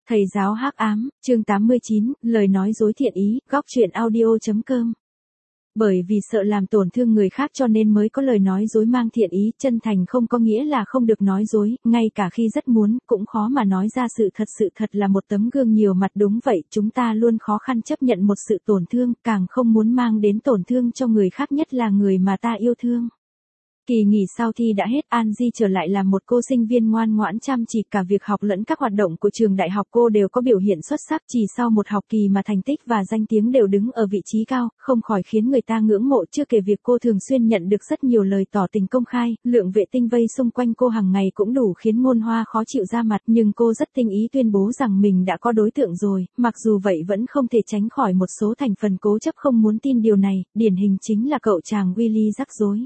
Thầy giáo hắc ám, chương 89, lời nói dối thiện ý, góc truyện audio.com. Bởi vì sợ làm tổn thương người khác cho nên mới có lời nói dối mang thiện ý, chân thành không có nghĩa là không được nói dối, ngay cả khi rất muốn, cũng khó mà nói ra sự thật là một tấm gương nhiều mặt đúng vậy, chúng ta luôn khó khăn chấp nhận một sự tổn thương, càng không muốn mang đến tổn thương cho người khác nhất là người mà ta yêu thương. Kỳ nghỉ sau thi đã hết, Angie trở lại là một cô sinh viên ngoan ngoãn chăm chỉ, cả việc học lẫn các hoạt động của trường đại học cô đều có biểu hiện xuất sắc, chỉ sau một học kỳ mà thành tích và danh tiếng đều đứng ở vị trí cao, không khỏi khiến người ta ngưỡng mộ. Chưa kể việc cô thường xuyên nhận được rất nhiều lời tỏ tình công khai, lượng vệ tinh vây xung quanh cô hàng ngày cũng đủ khiến Ngôn Hoa khó chịu ra mặt, nhưng cô rất tinh ý tuyên bố rằng mình đã có đối tượng rồi, mặc dù vậy vẫn không thể tránh khỏi một số thành phần cố chấp không muốn tin điều này, điển hình chính là cậu chàng Willy rắc rối.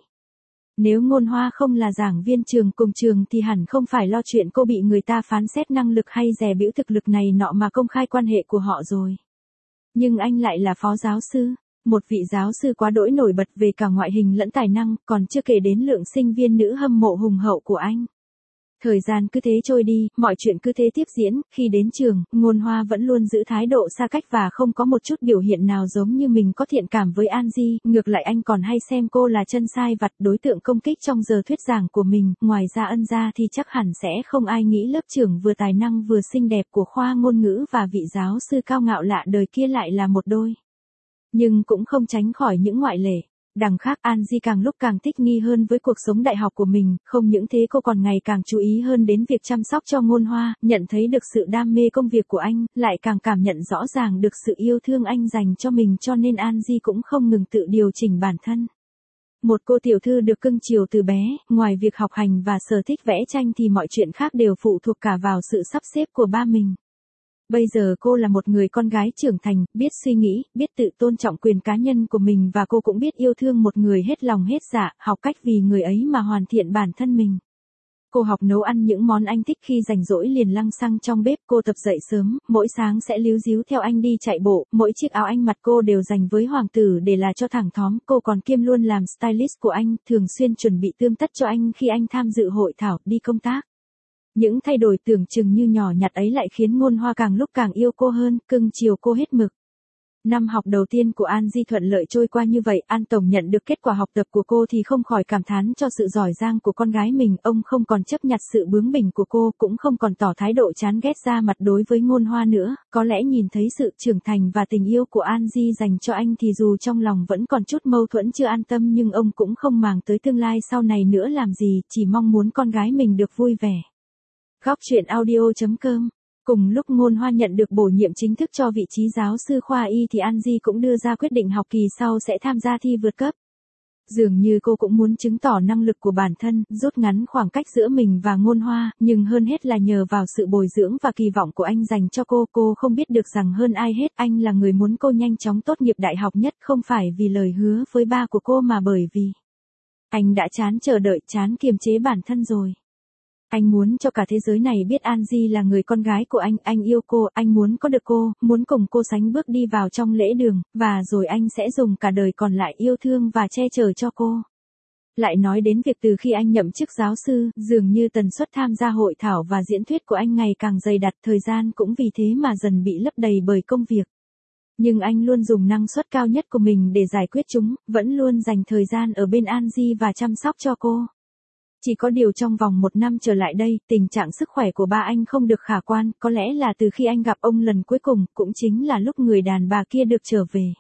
Nếu Ngôn Hoa không là giảng viên trường cùng trường thì hẳn không phải lo chuyện cô bị người ta phán xét năng lực hay dè bỉu thực lực này nọ mà công khai quan hệ của họ rồi. Nhưng anh lại là phó giáo sư, một vị giáo sư quá đỗi nổi bật về cả ngoại hình lẫn tài năng, còn chưa kể đến lượng sinh viên nữ hâm mộ hùng hậu của anh. Thời gian cứ thế trôi đi, mọi chuyện cứ thế tiếp diễn, khi đến trường, Ngôn Hoa vẫn luôn giữ thái độ xa cách và không có một chút biểu hiện nào giống như mình có thiện cảm với Angie, ngược lại anh còn hay xem cô là chân sai vặt, đối tượng công kích trong giờ thuyết giảng của mình, ngoài ra Ân ra thì chắc hẳn sẽ không ai nghĩ lớp trưởng vừa tài năng vừa xinh đẹp của khoa ngôn ngữ và vị giáo sư cao ngạo lạ đời kia lại là một đôi. Nhưng cũng không tránh khỏi những ngoại lệ. Đằng khác Angie càng lúc càng thích nghi hơn với cuộc sống đại học của mình, không những thế cô còn ngày càng chú ý hơn đến việc chăm sóc cho Ngôn Hoa, nhận thấy được sự đam mê công việc của anh, lại càng cảm nhận rõ ràng được sự yêu thương anh dành cho mình cho nên Angie cũng không ngừng tự điều chỉnh bản thân. Một cô tiểu thư được cưng chiều từ bé, ngoài việc học hành và sở thích vẽ tranh thì mọi chuyện khác đều phụ thuộc cả vào sự sắp xếp của ba mình. Bây giờ cô là một người con gái trưởng thành, biết suy nghĩ, biết tự tôn trọng quyền cá nhân của mình và cô cũng biết yêu thương một người hết lòng hết dạ, học cách vì người ấy mà hoàn thiện bản thân mình. Cô học nấu ăn những món anh thích, khi rảnh rỗi liền lăng xăng trong bếp, cô tập dậy sớm, mỗi sáng sẽ líu ríu theo anh đi chạy bộ, mỗi chiếc áo anh mặc cô đều dành với hoàng tử để là cho thẳng thóm, cô còn kiêm luôn làm stylist của anh, thường xuyên chuẩn bị tươm tất cho anh khi anh tham dự hội thảo, đi công tác. Những thay đổi tưởng chừng như nhỏ nhặt ấy lại khiến Ngôn Hoa càng lúc càng yêu cô hơn, cưng chiều cô hết mực. Năm học đầu tiên của Angie thuận lợi trôi qua như vậy, An Tổng nhận được kết quả học tập của cô thì không khỏi cảm thán cho sự giỏi giang của con gái mình, ông không còn chấp nhặt sự bướng bỉnh của cô, cũng không còn tỏ thái độ chán ghét ra mặt đối với Ngôn Hoa nữa, có lẽ nhìn thấy sự trưởng thành và tình yêu của Angie dành cho anh thì dù trong lòng vẫn còn chút mâu thuẫn chưa an tâm nhưng ông cũng không màng tới tương lai sau này nữa làm gì, chỉ mong muốn con gái mình được vui vẻ. Góc truyện audio.com. Cùng lúc Ngôn Hoa nhận được bổ nhiệm chính thức cho vị trí giáo sư khoa y thì Angie cũng đưa ra quyết định học kỳ sau sẽ tham gia thi vượt cấp. Dường như cô cũng muốn chứng tỏ năng lực của bản thân, rút ngắn khoảng cách giữa mình và Ngôn Hoa, nhưng hơn hết là nhờ vào sự bồi dưỡng và kỳ vọng của anh dành cho cô không biết được rằng hơn ai hết anh là người muốn cô nhanh chóng tốt nghiệp đại học nhất, không phải vì lời hứa với ba của cô mà bởi vì anh đã chán chờ đợi, chán kiềm chế bản thân rồi. Anh muốn cho cả thế giới này biết Angie là người con gái của anh yêu cô, anh muốn có được cô, muốn cùng cô sánh bước đi vào trong lễ đường, và rồi anh sẽ dùng cả đời còn lại yêu thương và che chở cho cô. Lại nói đến việc từ khi anh nhậm chức giáo sư, dường như tần suất tham gia hội thảo và diễn thuyết của anh ngày càng dày đặc, thời gian cũng vì thế mà dần bị lấp đầy bởi công việc. Nhưng anh luôn dùng năng suất cao nhất của mình để giải quyết chúng, vẫn luôn dành thời gian ở bên Angie và chăm sóc cho cô. Chỉ có điều trong vòng 1 năm trở lại đây, tình trạng sức khỏe của ba anh không được khả quan, có lẽ là từ khi anh gặp ông lần cuối cùng, cũng chính là lúc người đàn bà kia được trở về.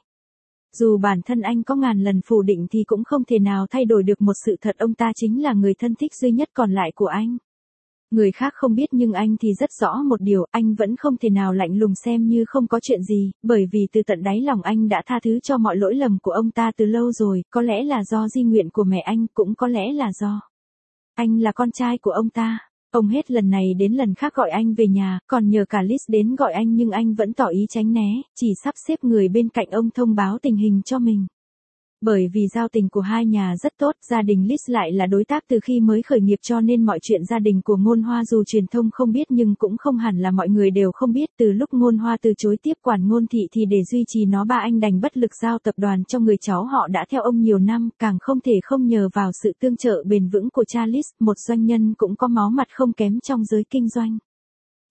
Dù bản thân anh có ngàn lần phủ định thì cũng không thể nào thay đổi được một sự thật, ông ta chính là người thân thích duy nhất còn lại của anh. Người khác không biết nhưng anh thì rất rõ một điều, anh vẫn không thể nào lạnh lùng xem như không có chuyện gì, bởi vì từ tận đáy lòng anh đã tha thứ cho mọi lỗi lầm của ông ta từ lâu rồi, có lẽ là do di nguyện của mẹ anh, cũng có lẽ là do anh là con trai của ông ta. Ông hết lần này đến lần khác gọi anh về nhà, còn nhờ cả Liz đến gọi anh nhưng anh vẫn tỏ ý tránh né, chỉ sắp xếp người bên cạnh ông thông báo tình hình cho mình. Bởi vì giao tình của hai nhà rất tốt, gia đình Liz lại là đối tác từ khi mới khởi nghiệp cho nên mọi chuyện gia đình của Ngôn Hoa dù truyền thông không biết nhưng cũng không hẳn là mọi người đều không biết. Từ lúc Ngôn Hoa từ chối tiếp quản Ngôn thị thì để duy trì nó ba anh đành bất lực giao tập đoàn cho người cháu họ đã theo ông nhiều năm, càng không thể không nhờ vào sự tương trợ bền vững của cha Liz, một doanh nhân cũng có máu mặt không kém trong giới kinh doanh.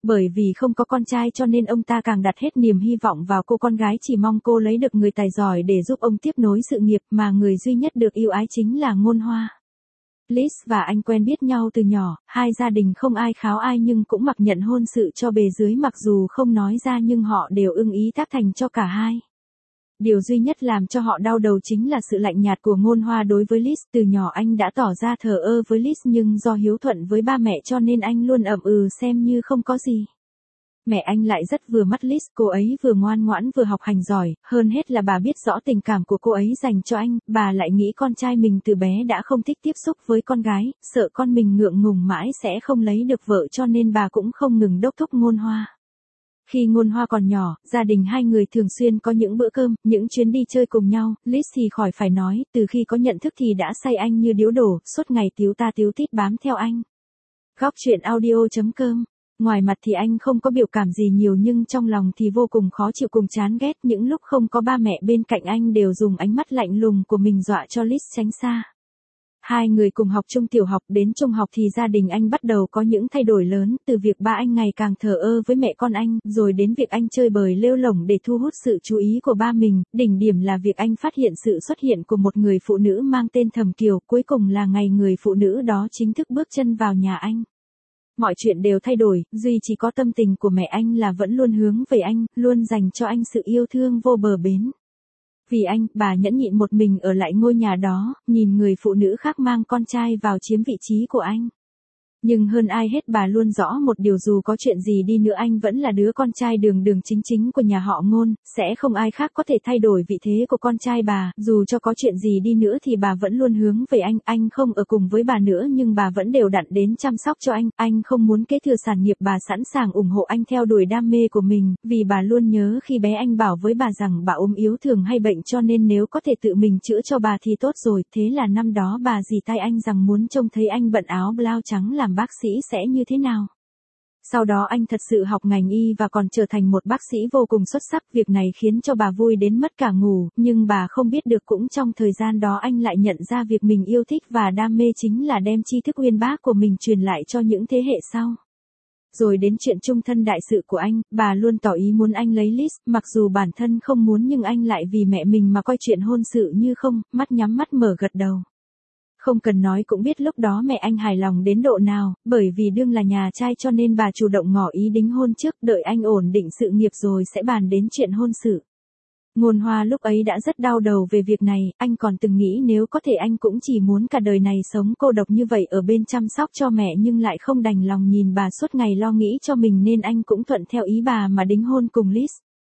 Bởi vì không có con trai cho nên ông ta càng đặt hết niềm hy vọng vào cô con gái, chỉ mong cô lấy được người tài giỏi để giúp ông tiếp nối sự nghiệp, mà người duy nhất được yêu ái chính là Ngôn Hoa. Liz và anh quen biết nhau từ nhỏ, hai gia đình không ai kháo ai nhưng cũng mặc nhận hôn sự cho bề dưới, mặc dù không nói ra nhưng họ đều ưng ý tác thành cho cả hai. Điều duy nhất làm cho họ đau đầu chính là sự lạnh nhạt của Ngôn Hoa đối với Liz. Từ nhỏ anh đã tỏ ra thờ ơ với Liz nhưng do hiếu thuận với ba mẹ cho nên anh luôn ậm ừ xem như không có gì. Mẹ anh lại rất vừa mắt Liz, cô ấy vừa ngoan ngoãn vừa học hành giỏi, hơn hết là bà biết rõ tình cảm của cô ấy dành cho anh, bà lại nghĩ con trai mình từ bé đã không thích tiếp xúc với con gái, sợ con mình ngượng ngùng mãi sẽ không lấy được vợ cho nên bà cũng không ngừng đốc thúc Ngôn Hoa. Khi Ngôn Hoa còn nhỏ, gia đình hai người thường xuyên có những bữa cơm, những chuyến đi chơi cùng nhau, Liz thì khỏi phải nói, từ khi có nhận thức thì đã say anh như điếu đổ, suốt ngày tíu ta tíu tít bám theo anh. Góc truyện audio.com. Ngoài mặt thì anh không có biểu cảm gì nhiều nhưng trong lòng thì vô cùng khó chịu cùng chán ghét, những lúc không có ba mẹ bên cạnh anh đều dùng ánh mắt lạnh lùng của mình dọa cho Liz tránh xa. Hai người cùng học trung tiểu học, đến trung học thì gia đình anh bắt đầu có những thay đổi lớn, từ việc ba anh ngày càng thờ ơ với mẹ con anh, rồi đến việc anh chơi bời lêu lổng để thu hút sự chú ý của ba mình, đỉnh điểm là việc anh phát hiện sự xuất hiện của một người phụ nữ mang tên Thẩm Kiều, cuối cùng là ngày người phụ nữ đó chính thức bước chân vào nhà anh. Mọi chuyện đều thay đổi, duy chỉ có tâm tình của mẹ anh là vẫn luôn hướng về anh, luôn dành cho anh sự yêu thương vô bờ bến. Vì anh, bà nhẫn nhịn một mình ở lại ngôi nhà đó, nhìn người phụ nữ khác mang con trai vào chiếm vị trí của anh. Nhưng hơn ai hết bà luôn rõ một điều, dù có chuyện gì đi nữa anh vẫn là đứa con trai đường đường chính chính của nhà họ Ngôn, sẽ không ai khác có thể thay đổi vị thế của con trai bà, dù cho có chuyện gì đi nữa thì bà vẫn luôn hướng về anh không ở cùng với bà nữa nhưng bà vẫn đều đặn đến chăm sóc cho anh không muốn kế thừa sản nghiệp, bà sẵn sàng ủng hộ anh theo đuổi đam mê của mình, vì bà luôn nhớ khi bé anh bảo với bà rằng bà ốm yếu thường hay bệnh cho nên nếu có thể tự mình chữa cho bà thì tốt rồi, thế là năm đó bà dì tay anh rằng muốn trông thấy anh bận áo blau trắng làm bác sĩ sẽ như thế nào. Sau đó anh thật sự học ngành y và còn trở thành một bác sĩ vô cùng xuất sắc, việc này khiến cho bà vui đến mất cả ngủ, nhưng bà không biết được cũng trong thời gian đó anh lại nhận ra việc mình yêu thích và đam mê chính là đem tri thức uyên bác của mình truyền lại cho những thế hệ sau. Rồi đến chuyện chung thân đại sự của anh, bà luôn tỏ ý muốn anh lấy Liz, mặc dù bản thân không muốn nhưng anh lại vì mẹ mình mà coi chuyện hôn sự như không, mắt nhắm mắt mở gật đầu. Không cần nói cũng biết lúc đó mẹ anh hài lòng đến độ nào, bởi vì đương là nhà trai cho nên bà chủ động ngỏ ý đính hôn trước, đợi anh ổn định sự nghiệp rồi sẽ bàn đến chuyện hôn sự. Ngôn Hoa lúc ấy đã rất đau đầu về việc này, anh còn từng nghĩ nếu có thể anh cũng chỉ muốn cả đời này sống cô độc như vậy ở bên chăm sóc cho mẹ nhưng lại không đành lòng nhìn bà suốt ngày lo nghĩ cho mình nên anh cũng thuận theo ý bà mà đính hôn cùng Liz.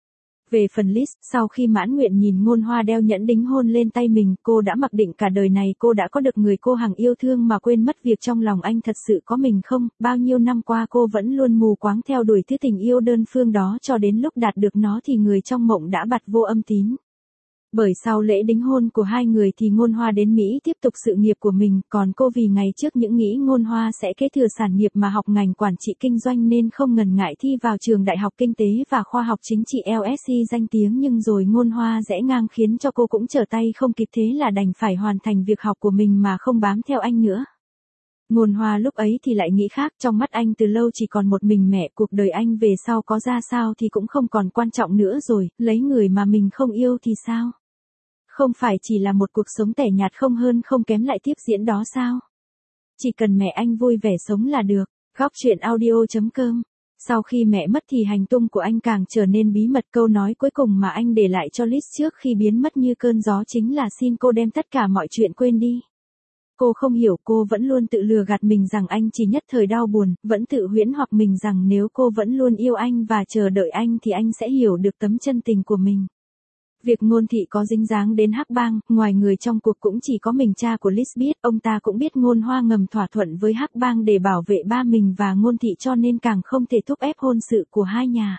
Về phần Liz, sau khi mãn nguyện nhìn Ngôn Hoa đeo nhẫn đính hôn lên tay mình, cô đã mặc định cả đời này cô đã có được người cô hằng yêu thương mà quên mất việc trong lòng anh thật sự có mình không, bao nhiêu năm qua cô vẫn luôn mù quáng theo đuổi thứ tình yêu đơn phương đó cho đến lúc đạt được nó thì người trong mộng đã bặt vô âm tín. Bởi sau lễ đính hôn của hai người thì Ngôn Hoa đến Mỹ tiếp tục sự nghiệp của mình, còn cô vì ngày trước những nghĩ Ngôn Hoa sẽ kế thừa sản nghiệp mà học ngành quản trị kinh doanh nên không ngần ngại thi vào trường Đại học Kinh tế và Khoa học Chính trị LSE danh tiếng, nhưng rồi Ngôn Hoa rẽ ngang khiến cho cô cũng trở tay không kịp, thế là đành phải hoàn thành việc học của mình mà không bám theo anh nữa. Ngôn Hoa lúc ấy thì lại nghĩ khác, trong mắt anh từ lâu chỉ còn một mình mẹ, cuộc đời anh về sau có ra sao thì cũng không còn quan trọng nữa rồi, lấy người mà mình không yêu thì sao? Không phải chỉ là một cuộc sống tẻ nhạt không hơn không kém lại tiếp diễn đó sao? Chỉ cần mẹ anh vui vẻ sống là được. Góc truyện audio.com. Sau khi mẹ mất thì hành tung của anh càng trở nên bí mật, câu nói cuối cùng mà anh để lại cho Liz trước khi biến mất như cơn gió chính là xin cô đem tất cả mọi chuyện quên đi. Cô không hiểu, cô vẫn luôn tự lừa gạt mình rằng anh chỉ nhất thời đau buồn, vẫn tự huyễn hoặc mình rằng nếu cô vẫn luôn yêu anh và chờ đợi anh thì anh sẽ hiểu được tấm chân tình của mình. Việc Ngôn Thị có dính dáng đến hắc bang, ngoài người trong cuộc cũng chỉ có mình cha của Liz biết, ông ta cũng biết Ngôn Hoa ngầm thỏa thuận với hắc bang để bảo vệ ba mình và Ngôn Thị cho nên càng không thể thúc ép hôn sự của hai nhà.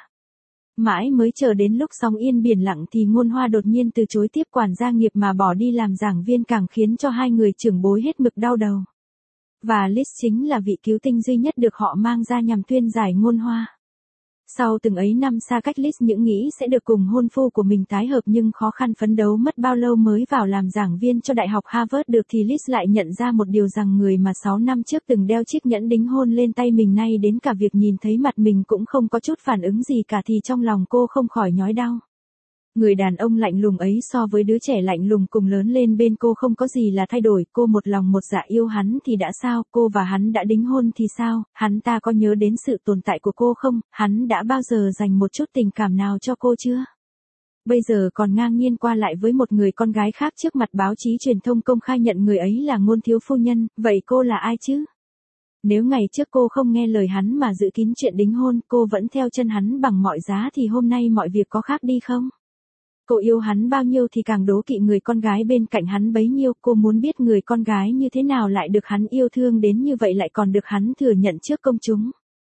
Mãi mới chờ đến lúc sóng yên biển lặng thì Ngôn Hoa đột nhiên từ chối tiếp quản gia nghiệp mà bỏ đi làm giảng viên, càng khiến cho hai người trưởng bối hết mực đau đầu. Và Liz chính là vị cứu tinh duy nhất được họ mang ra nhằm thuyên giải Ngôn Hoa. Sau từng ấy năm xa cách Liz những nghĩ sẽ được cùng hôn phu của mình tái hợp nhưng khó khăn phấn đấu mất bao lâu mới vào làm giảng viên cho Đại học Harvard được thì Liz lại nhận ra một điều rằng người mà 6 năm trước từng đeo chiếc nhẫn đính hôn lên tay mình nay đến cả việc nhìn thấy mặt mình cũng không có chút phản ứng gì cả thì trong lòng cô không khỏi nhói đau. Người đàn ông lạnh lùng ấy so với đứa trẻ lạnh lùng cùng lớn lên bên cô không có gì là thay đổi, cô một lòng một dạ yêu hắn thì đã sao, cô và hắn đã đính hôn thì sao, hắn ta có nhớ đến sự tồn tại của cô không, hắn đã bao giờ dành một chút tình cảm nào cho cô chưa? Bây giờ còn ngang nhiên qua lại với một người con gái khác trước mặt báo chí truyền thông công khai nhận người ấy là ngôn thiếu phu nhân, vậy cô là ai chứ? Nếu ngày trước cô không nghe lời hắn mà giữ kín chuyện đính hôn, cô vẫn theo chân hắn bằng mọi giá thì hôm nay mọi việc có khác đi không? Cô yêu hắn bao nhiêu thì càng đố kỵ người con gái bên cạnh hắn bấy nhiêu, cô muốn biết người con gái như thế nào lại được hắn yêu thương đến như vậy lại còn được hắn thừa nhận trước công chúng.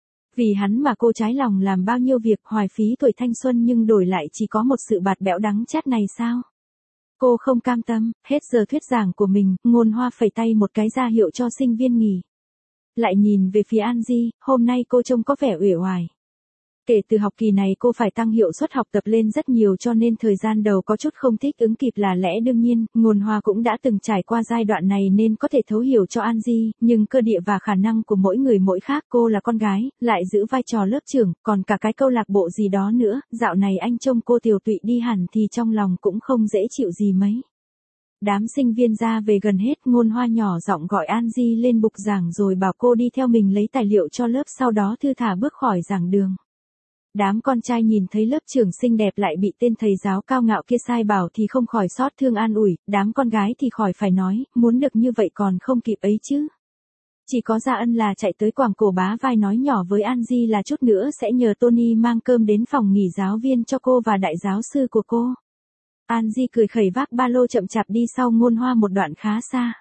Vì hắn mà cô trái lòng làm bao nhiêu việc hoài phí tuổi thanh xuân nhưng đổi lại chỉ có một sự bạt bẽo đắng chát này sao? Cô không cam tâm, hết giờ thuyết giảng của mình, Ngôn Hoa phẩy tay một cái ra hiệu cho sinh viên nghỉ. Lại nhìn về phía An Di, hôm nay cô trông có vẻ uể oải. Kể từ học kỳ này cô phải tăng hiệu suất học tập lên rất nhiều cho nên thời gian đầu có chút không thích ứng kịp là lẽ đương nhiên, Ngôn Hoa cũng đã từng trải qua giai đoạn này nên có thể thấu hiểu cho An Di, nhưng cơ địa và khả năng của mỗi người mỗi khác, cô là con gái, lại giữ vai trò lớp trưởng, còn cả cái câu lạc bộ gì đó nữa, dạo này anh trông cô tiều tụy đi hẳn thì trong lòng cũng không dễ chịu gì mấy. Đám sinh viên ra về gần hết, Ngôn Hoa nhỏ giọng gọi An Di lên bục giảng rồi bảo cô đi theo mình lấy tài liệu cho lớp sau đó thư thả bước khỏi giảng đường. Đám con trai nhìn thấy lớp trưởng xinh đẹp lại bị tên thầy giáo cao ngạo kia sai bảo thì không khỏi xót thương an ủi, đám con gái thì khỏi phải nói, muốn được như vậy còn không kịp ấy chứ. Chỉ có Gia Ân là chạy tới quàng cổ bá vai nói nhỏ với An Di là chút nữa sẽ nhờ Tony mang cơm đến phòng nghỉ giáo viên cho cô và đại giáo sư của cô. An Di cười khẩy vác ba lô chậm chạp đi sau Ngôn Hoa một đoạn khá xa.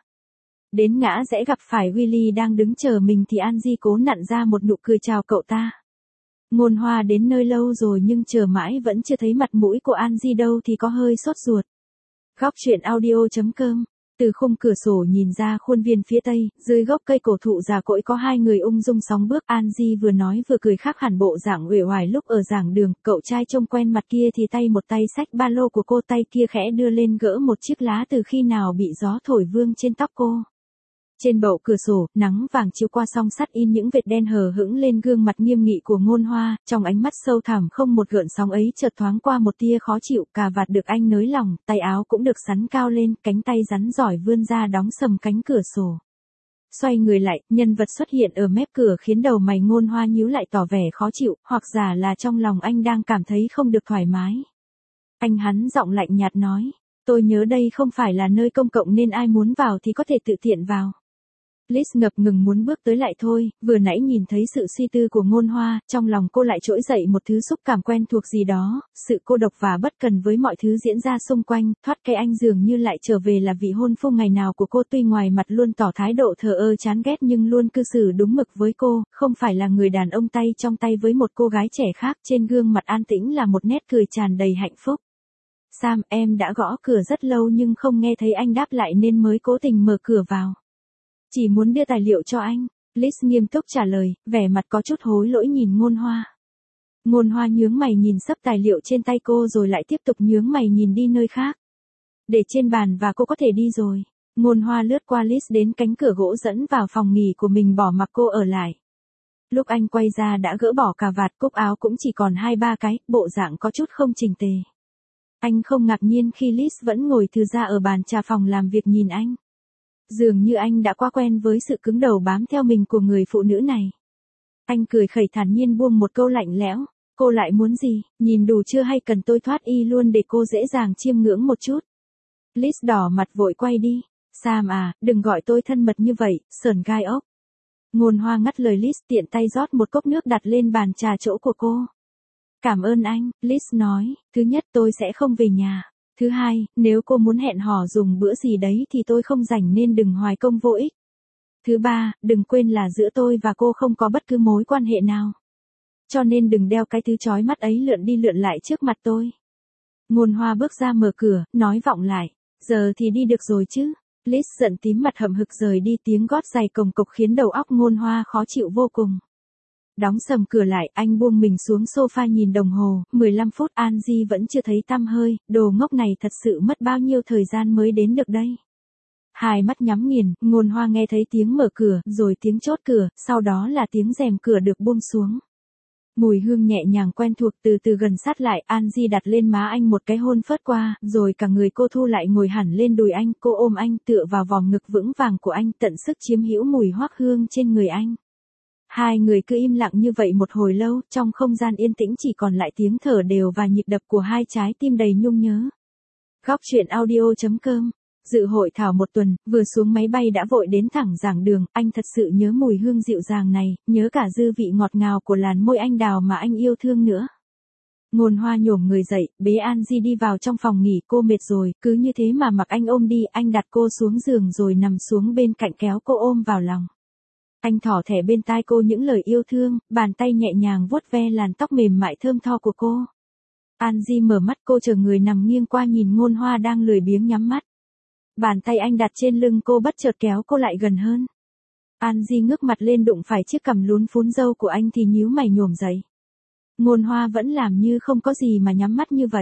Đến ngã rẽ gặp phải Willy đang đứng chờ mình thì An Di cố nặn ra một nụ cười chào cậu ta. Ngôn Hoa đến nơi lâu rồi nhưng chờ mãi vẫn chưa thấy mặt mũi của An Di đâu thì có hơi sốt ruột. Góc truyện audio.com. Từ khung cửa sổ nhìn ra khuôn viên phía tây, dưới gốc cây cổ thụ già cỗi có hai người ung dung sóng bước. An Di vừa nói vừa cười khác hẳn bộ dạng uể oải lúc ở giảng đường, cậu trai trông quen mặt kia thì tay một tay xách ba lô của cô, tay kia khẽ đưa lên gỡ một chiếc lá từ khi nào bị gió thổi vương trên tóc cô. Trên bậu cửa sổ, nắng vàng chiếu qua song sắt in những vệt đen hờ hững lên gương mặt nghiêm nghị của Ngôn Hoa, trong ánh mắt sâu thẳm không một gợn sóng ấy chợt thoáng qua một tia khó chịu, cà vạt được anh nới lỏng, tay áo cũng được xắn cao lên, cánh tay rắn giỏi vươn ra đóng sầm cánh cửa sổ. Xoay người lại, nhân vật xuất hiện ở mép cửa khiến đầu mày Ngôn Hoa nhíu lại tỏ vẻ khó chịu, hoặc giả là trong lòng anh đang cảm thấy không được thoải mái. Anh hắn giọng lạnh nhạt nói, tôi nhớ đây không phải là nơi công cộng nên ai muốn vào thì có thể tự tiện vào. Liz ngập ngừng muốn bước tới lại thôi, vừa nãy nhìn thấy sự suy tư của Ngôn Hoa, trong lòng cô lại trỗi dậy một thứ xúc cảm quen thuộc gì đó, sự cô độc và bất cần với mọi thứ diễn ra xung quanh, thoát cái anh dường như lại trở về là vị hôn phu ngày nào của cô, tuy ngoài mặt luôn tỏ thái độ thờ ơ chán ghét nhưng luôn cư xử đúng mực với cô, không phải là người đàn ông tay trong tay với một cô gái trẻ khác, trên gương mặt an tĩnh là một nét cười tràn đầy hạnh phúc. Sam, em đã gõ cửa rất lâu nhưng không nghe thấy anh đáp lại nên mới cố tình mở cửa vào. Chỉ muốn đưa tài liệu cho anh, Liz nghiêm túc trả lời, vẻ mặt có chút hối lỗi nhìn Ngôn Hoa. Ngôn Hoa nhướng mày nhìn sấp tài liệu trên tay cô rồi lại tiếp tục nhướng mày nhìn đi nơi khác. Để trên bàn và cô có thể đi rồi. Ngôn Hoa lướt qua Liz đến cánh cửa gỗ dẫn vào phòng nghỉ của mình bỏ mặc cô ở lại. Lúc anh quay ra đã gỡ bỏ cà vạt, cúc áo cũng chỉ còn 2-3 cái, bộ dạng có chút không chỉnh tề. Anh không ngạc nhiên khi Liz vẫn ngồi thư ra ở bàn trà phòng làm việc nhìn anh. Dường như anh đã quá quen với sự cứng đầu bám theo mình của người phụ nữ này. Anh cười khẩy thản nhiên buông một câu lạnh lẽo, cô lại muốn gì, nhìn đủ chưa hay cần tôi thoát y luôn để cô dễ dàng chiêm ngưỡng một chút. Liz đỏ mặt vội quay đi, Sam à, đừng gọi tôi thân mật như vậy, sởn gai ốc. Ngôn Hoa ngắt lời Liz tiện tay rót một cốc nước đặt lên bàn trà chỗ của cô. Cảm ơn anh, Liz nói, thứ nhất tôi sẽ không về nhà. Thứ hai, nếu cô muốn hẹn hò dùng bữa gì đấy thì tôi không rảnh nên đừng hoài công vô ích. Thứ ba, đừng quên là giữa tôi và cô không có bất cứ mối quan hệ nào. Cho nên đừng đeo cái thứ chói mắt ấy lượn đi lượn lại trước mặt tôi. Ngôn Hoa bước ra mở cửa, nói vọng lại, giờ thì đi được rồi chứ. Liz giận tím mặt hậm hực rời đi, tiếng gót giày cồng cộc khiến đầu óc Ngôn Hoa khó chịu vô cùng. Đóng sầm cửa lại, anh buông mình xuống sofa nhìn đồng hồ, 15 phút An Di vẫn chưa thấy tăm hơi, đồ ngốc này thật sự mất bao nhiêu thời gian mới đến được đây. Hai mắt nhắm nghiền, Ngôn Hoa nghe thấy tiếng mở cửa, rồi tiếng chốt cửa, sau đó là tiếng rèm cửa được buông xuống. Mùi hương nhẹ nhàng quen thuộc từ từ gần sát lại, An Di đặt lên má anh một cái hôn phớt qua, rồi cả người cô thu lại ngồi hẳn lên đùi anh, cô ôm anh tựa vào vòng ngực vững vàng của anh, tận sức chiếm hữu mùi hoắc hương trên người anh. Hai người cứ im lặng như vậy một hồi lâu, trong không gian yên tĩnh chỉ còn lại tiếng thở đều và nhịp đập của hai trái tim đầy nhung nhớ. Góc truyện audio.com. Dự hội thảo một tuần, vừa xuống máy bay đã vội đến thẳng giảng đường, anh thật sự nhớ mùi hương dịu dàng này, nhớ cả dư vị ngọt ngào của làn môi anh đào mà anh yêu thương nữa. Ngôn Hoa nhổm người dậy, bế An Di đi vào trong phòng nghỉ, cô mệt rồi, cứ như thế mà mặc anh ôm đi, anh đặt cô xuống giường rồi nằm xuống bên cạnh kéo cô ôm vào lòng. Anh thỏ thẻ bên tai cô những lời yêu thương, bàn tay nhẹ nhàng vuốt ve làn tóc mềm mại thơm tho của cô. An Di mở mắt, cô chờ người nằm nghiêng qua nhìn Ngôn Hoa đang lười biếng nhắm mắt. Bàn tay anh đặt trên lưng cô bất chợt kéo cô lại gần hơn. An Di ngước mặt lên đụng phải chiếc cằm lún phún râu của anh thì nhíu mày nhổm dậy. Ngôn Hoa vẫn làm như không có gì mà nhắm mắt như vậy.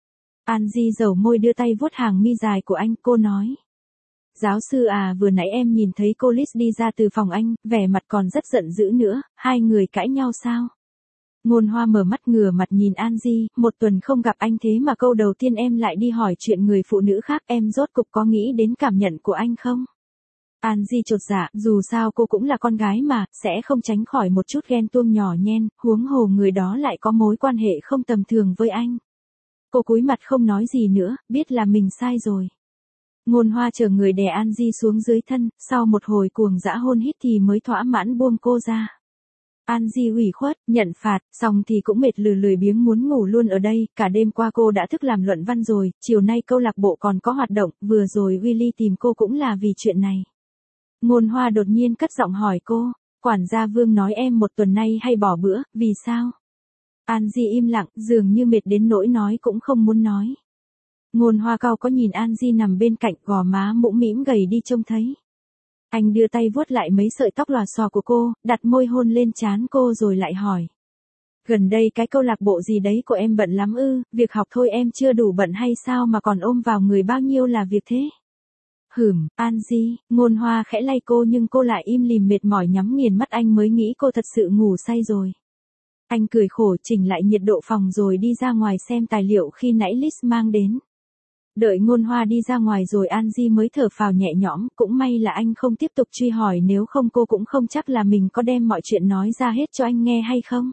An Di dầu môi đưa tay vuốt hàng mi dài của anh, cô nói. Giáo sư à, vừa nãy em nhìn thấy cô Liz đi ra từ phòng anh, vẻ mặt còn rất giận dữ nữa, hai người cãi nhau sao? Ngôn Hoa mở mắt ngửa mặt nhìn An Di, một tuần không gặp anh thế mà câu đầu tiên em lại đi hỏi chuyện người phụ nữ khác, em rốt cục có nghĩ đến cảm nhận của anh không? An Di chột dạ, dù sao cô cũng là con gái mà, sẽ không tránh khỏi một chút ghen tuông nhỏ nhen, huống hồ người đó lại có mối quan hệ không tầm thường với anh. Cô cúi mặt không nói gì nữa, biết là mình sai rồi. Ngôn Hoa chờ người đè An Di xuống dưới thân, sau một hồi cuồng dã hôn hít thì mới thỏa mãn buông cô ra. An Di ủy khuất, nhận phạt, xong thì cũng mệt lười biếng muốn ngủ luôn ở đây, cả đêm qua cô đã thức làm luận văn rồi, chiều nay câu lạc bộ còn có hoạt động, vừa rồi Willy tìm cô cũng là vì chuyện này. Ngôn Hoa đột nhiên cất giọng hỏi cô, quản gia Vương nói em một tuần nay hay bỏ bữa, vì sao? An Di im lặng, dường như mệt đến nỗi nói cũng không muốn nói. Ngôn Hoa cau có nhìn An Di nằm bên cạnh, gò má mũm mĩm gầy đi trông thấy. Anh đưa tay vuốt lại mấy sợi tóc lòa xòa của cô, đặt môi hôn lên trán cô rồi lại hỏi. Gần đây cái câu lạc bộ gì đấy của em bận lắm ư, việc học thôi em chưa đủ bận hay sao mà còn ôm vào người bao nhiêu là việc thế? An Di, Ngôn Hoa khẽ lay cô nhưng cô lại im lìm mệt mỏi nhắm nghiền mắt, anh mới nghĩ cô thật sự ngủ say rồi. Anh cười khổ chỉnh lại nhiệt độ phòng rồi đi ra ngoài xem tài liệu khi nãy Liz mang đến. Đợi Ngôn Hoa đi ra ngoài rồi An Di mới thở phào nhẹ nhõm, cũng may là anh không tiếp tục truy hỏi, nếu không cô cũng không chắc là mình có đem mọi chuyện nói ra hết cho anh nghe hay không.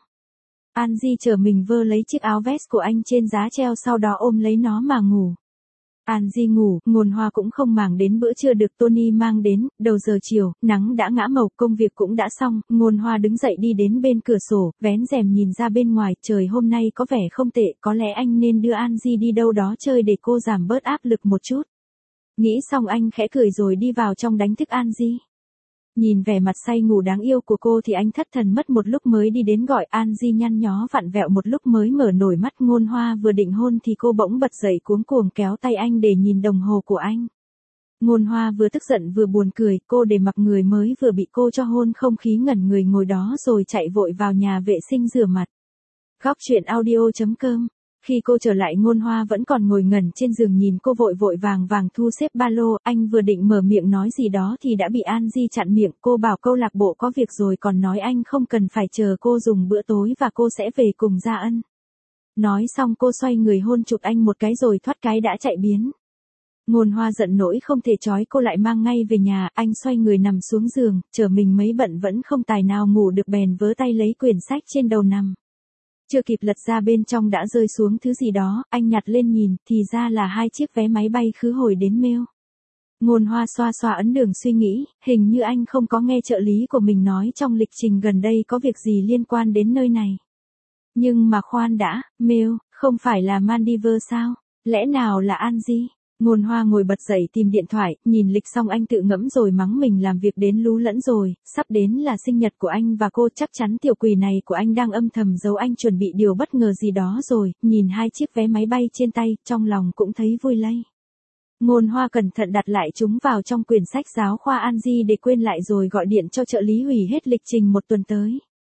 An Di chờ mình vơ lấy chiếc áo vest của anh trên giá treo, sau đó ôm lấy nó mà ngủ. An Di ngủ, Ngôn Hoa cũng không màng đến bữa trưa được Tony mang đến, đầu giờ chiều, nắng đã ngã màu, công việc cũng đã xong, Ngôn Hoa đứng dậy đi đến bên cửa sổ, vén rèm nhìn ra bên ngoài, trời hôm nay có vẻ không tệ, có lẽ anh nên đưa An Di đi đâu đó chơi để cô giảm bớt áp lực một chút. Nghĩ xong anh khẽ cười rồi đi vào trong đánh thức An Di. Nhìn vẻ mặt say ngủ đáng yêu của cô thì anh thất thần mất một lúc mới đi đến gọi. An Di nhăn nhó vặn vẹo một lúc mới mở nổi mắt. Ngôn Hoa vừa định hôn thì cô bỗng bật dậy cuống cuồng kéo tay anh để nhìn đồng hồ của anh. Ngôn Hoa vừa tức giận vừa buồn cười, cô để mặc người mới vừa bị cô cho hôn không khí ngẩn người ngồi đó rồi chạy vội vào nhà vệ sinh rửa mặt. Góc truyện audio.com. Khi cô trở lại Ngôn Hoa vẫn còn ngồi ngẩn trên giường nhìn cô vội vội vàng vàng thu xếp ba lô, anh vừa định mở miệng nói gì đó thì đã bị An Di chặn miệng, cô bảo câu lạc bộ có việc rồi còn nói anh không cần phải chờ cô dùng bữa tối và cô sẽ về cùng Gia Ân. Nói xong cô xoay người hôn chụp anh một cái rồi thoát cái đã chạy biến. Ngôn Hoa giận nỗi không thể trói cô lại mang ngay về nhà, anh xoay người nằm xuống giường, chờ mình mấy bận vẫn không tài nào ngủ được bèn vớ tay lấy quyển sách trên đầu nằm. Chưa kịp lật ra bên trong đã rơi xuống thứ gì đó, anh nhặt lên nhìn, thì ra là 2 chiếc vé máy bay khứ hồi đến Mêu. Ngôn Hoa xoa xoa ấn đường suy nghĩ, hình như anh không có nghe trợ lý của mình nói trong lịch trình gần đây có việc gì liên quan đến nơi này. Nhưng mà khoan đã, Mêu, không phải là Maldives sao? Lẽ nào là An Di? Ngôn Hoa ngồi bật dậy tìm điện thoại, nhìn lịch xong anh tự ngẫm rồi mắng mình làm việc đến lú lẫn rồi, sắp đến là sinh nhật của anh và cô, chắc chắn tiểu quỷ này của anh đang âm thầm giấu anh chuẩn bị điều bất ngờ gì đó rồi, nhìn 2 chiếc vé máy bay trên tay, trong lòng cũng thấy vui lây. Ngôn Hoa cẩn thận đặt lại chúng vào trong quyển sách giáo khoa An Di để quên lại rồi gọi điện cho trợ lý hủy hết lịch trình một tuần tới.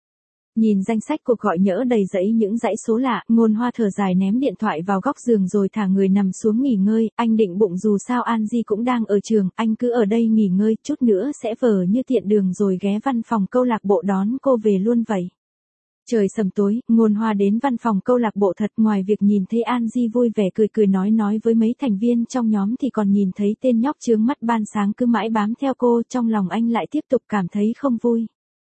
Nhìn danh sách cuộc gọi nhỡ đầy dãy những dãy số lạ, Ngôn Hoa thở dài ném điện thoại vào góc giường rồi thả người nằm xuống nghỉ ngơi, anh định bụng dù sao Angie cũng đang ở trường, anh cứ ở đây nghỉ ngơi, chút nữa sẽ vờ như tiện đường rồi ghé văn phòng câu lạc bộ đón cô về luôn vậy. Trời sầm tối, Ngôn Hoa đến văn phòng câu lạc bộ thật, ngoài việc nhìn thấy Angie vui vẻ cười cười nói với mấy thành viên trong nhóm thì còn nhìn thấy tên nhóc chướng mắt ban sáng cứ mãi bám theo cô, trong lòng anh lại tiếp tục cảm thấy không vui.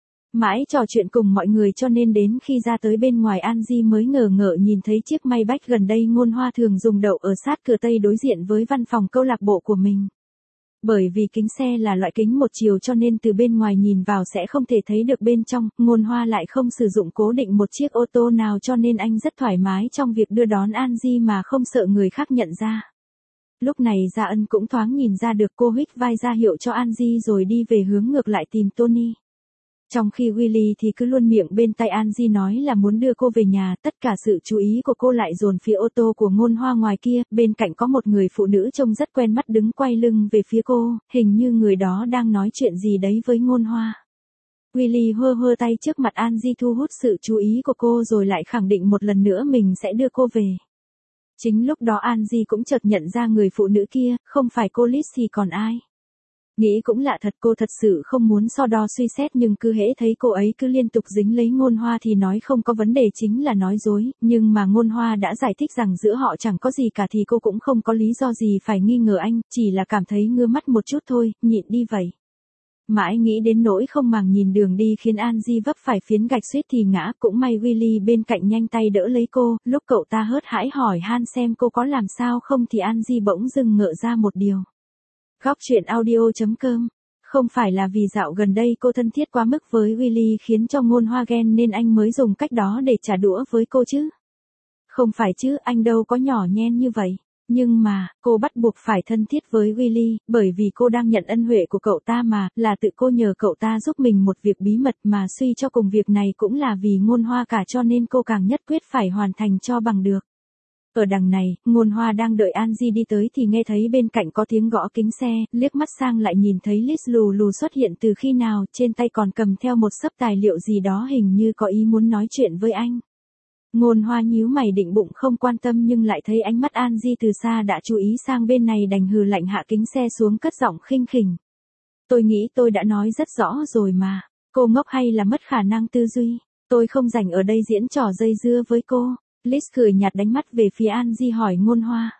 Mãi trò chuyện cùng mọi người cho nên đến khi ra tới bên ngoài Angie mới ngờ ngợ nhìn thấy chiếc Maybach gần đây Ngôn Hoa thường dùng đậu ở sát cửa tây đối diện với văn phòng câu lạc bộ của mình. Bởi vì kính xe là loại kính một chiều cho nên từ bên ngoài nhìn vào sẽ không thể thấy được bên trong, Ngôn Hoa lại không sử dụng cố định một chiếc ô tô nào cho nên anh rất thoải mái trong việc đưa đón Angie mà không sợ người khác nhận ra. Lúc này Gia Ân cũng thoáng nhìn ra được, cô huých vai ra hiệu cho Angie rồi đi về hướng ngược lại tìm Tony. Trong khi Willy thì cứ luôn miệng bên tai Angie nói là muốn đưa cô về nhà, tất cả sự chú ý của cô lại dồn phía ô tô của Ngôn Hoa ngoài kia, bên cạnh có một người phụ nữ trông rất quen mắt đứng quay lưng về phía cô, hình như người đó đang nói chuyện gì đấy với Ngôn Hoa. Willy hơ tay trước mặt Angie thu hút sự chú ý của cô rồi lại khẳng định một lần nữa mình sẽ đưa cô về. Chính lúc đó Angie cũng chợt nhận ra người phụ nữ kia, không phải cô Liz thì còn ai. Nghĩ cũng lạ thật, cô thật sự không muốn so đo suy xét nhưng cứ hễ thấy cô ấy cứ liên tục dính lấy Ngôn Hoa thì nói không có vấn đề chính là nói dối, nhưng mà Ngôn Hoa đã giải thích rằng giữa họ chẳng có gì cả thì cô cũng không có lý do gì phải nghi ngờ anh, chỉ là cảm thấy ngứa mắt một chút thôi, nhịn đi vậy. Mãi nghĩ đến nỗi không màng nhìn đường đi khiến Angie vấp phải phiến gạch suýt thì ngã, cũng may Willy bên cạnh nhanh tay đỡ lấy cô, lúc cậu ta hớt hải hỏi han xem cô có làm sao không thì Angie bỗng dưng ngỡ ra một điều. Góc truyện audio.com. Không phải là vì dạo gần đây cô thân thiết quá mức với Willy khiến cho Ngôn Hoa ghen nên anh mới dùng cách đó để trả đũa với cô chứ? Không phải chứ, anh đâu có nhỏ nhen như vậy. Nhưng mà, cô bắt buộc phải thân thiết với Willy, bởi vì cô đang nhận ân huệ của cậu ta mà, là tự cô nhờ cậu ta giúp mình một việc bí mật mà suy cho cùng việc này cũng là vì Ngôn Hoa cả cho nên cô càng nhất quyết phải hoàn thành cho bằng được. Ở đằng này, Ngôn Hoa đang đợi Angie đi tới thì nghe thấy bên cạnh có tiếng gõ kính xe, liếc mắt sang lại nhìn thấy Liz lù lù xuất hiện từ khi nào, trên tay còn cầm theo một xấp tài liệu gì đó hình như có ý muốn nói chuyện với anh. Ngôn Hoa nhíu mày định bụng không quan tâm nhưng lại thấy ánh mắt Angie từ xa đã chú ý sang bên này đành hừ lạnh hạ kính xe xuống cất giọng khinh khỉnh. Tôi nghĩ tôi đã nói rất rõ rồi mà, cô ngốc hay là mất khả năng tư duy, tôi không rảnh ở đây diễn trò dây dưa với cô. Liz cười nhạt đánh mắt về phía Angie hỏi Ngôn Hoa.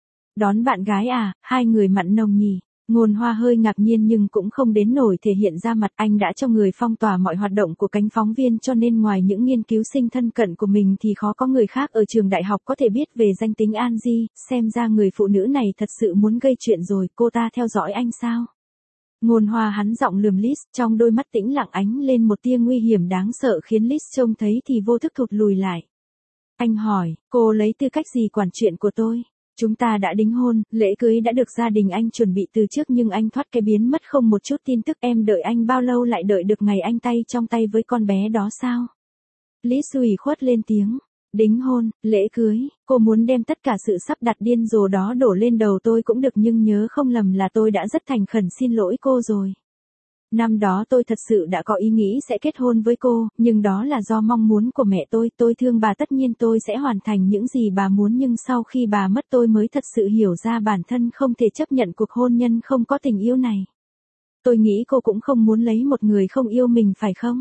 Đón bạn gái à, hai người mặn nồng nhỉ? Ngôn Hoa hơi ngạc nhiên nhưng cũng không đến nổi thể hiện ra mặt, anh đã cho người phong tỏa mọi hoạt động của cánh phóng viên cho nên ngoài những nghiên cứu sinh thân cận của mình thì khó có người khác ở trường đại học có thể biết về danh tính Angie, xem ra người phụ nữ này thật sự muốn gây chuyện rồi, cô ta theo dõi anh sao? Ngôn Hoa hắn giọng lườm Liz, trong đôi mắt tĩnh lặng ánh lên một tia nguy hiểm đáng sợ khiến Liz trông thấy thì vô thức thụt lùi lại. Anh hỏi, cô lấy tư cách gì quản chuyện của tôi? Chúng ta đã đính hôn, lễ cưới đã được gia đình anh chuẩn bị từ trước nhưng anh thoát cái biến mất không một chút tin tức, em đợi anh bao lâu lại đợi được ngày anh tay trong tay với con bé đó sao? Lý ủy khuất lên tiếng. Đính hôn, lễ cưới, cô muốn đem tất cả sự sắp đặt điên rồ đó đổ lên đầu tôi cũng được nhưng nhớ không lầm là tôi đã rất thành khẩn xin lỗi cô rồi. Năm đó tôi thật sự đã có ý nghĩ sẽ kết hôn với cô, nhưng đó là do mong muốn của mẹ tôi thương bà tất nhiên tôi sẽ hoàn thành những gì bà muốn nhưng sau khi bà mất tôi mới thật sự hiểu ra bản thân không thể chấp nhận cuộc hôn nhân không có tình yêu này. Tôi nghĩ cô cũng không muốn lấy một người không yêu mình phải không?